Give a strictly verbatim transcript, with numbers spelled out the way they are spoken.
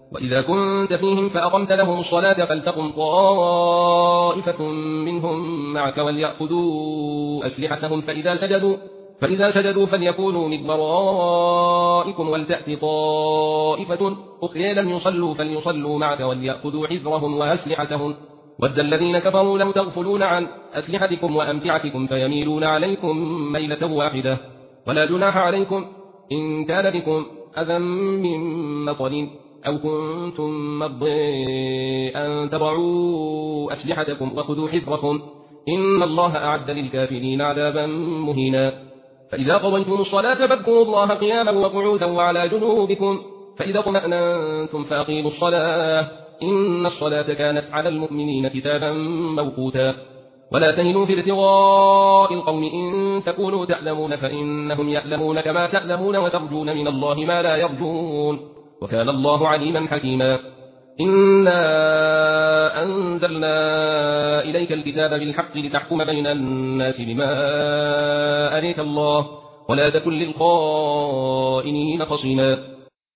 وإذا كنت فيهم فأقمت لهم الصلاة فلتقم طائفة منهم معك وليأخذوا أسلحتهم فإذا سجدوا فإذا سجدوا فليكونوا من ورائكم ولتأت طائفة أخرى لم يصلوا فليصلوا معك وليأخذوا حذرهم وأسلحتهم ود الذين كفروا لو تغفلون عن أسلحتكم وأمتعتكم فيميلون عليكم ميلة واحدة ولا جناح عليكم إن كان بكم أذى من مطر أو كنتم مرضى أن تضعوا أسلحتكم وخذوا حذركم إن الله أعد للكافرين عذابا مهينا فإذا قضيتم الصلاة فاذكروا الله قياما وقعودا وعلى جنوبكم فإذا اطمأننتم فأقيموا الصلاة إن الصلاة كانت على المؤمنين كتابا موقوتا ولا تهنوا في ابتغاء القوم إن تكونوا تعلمون فإنهم يعلمون كما تعلمون وترجون من الله ما لا يرجون وكان الله عليما حكيما إنا أنزلنا إليك الكتاب بالحق لتحكم بين الناس بما أريك الله ولا تكن للخائنين خصيما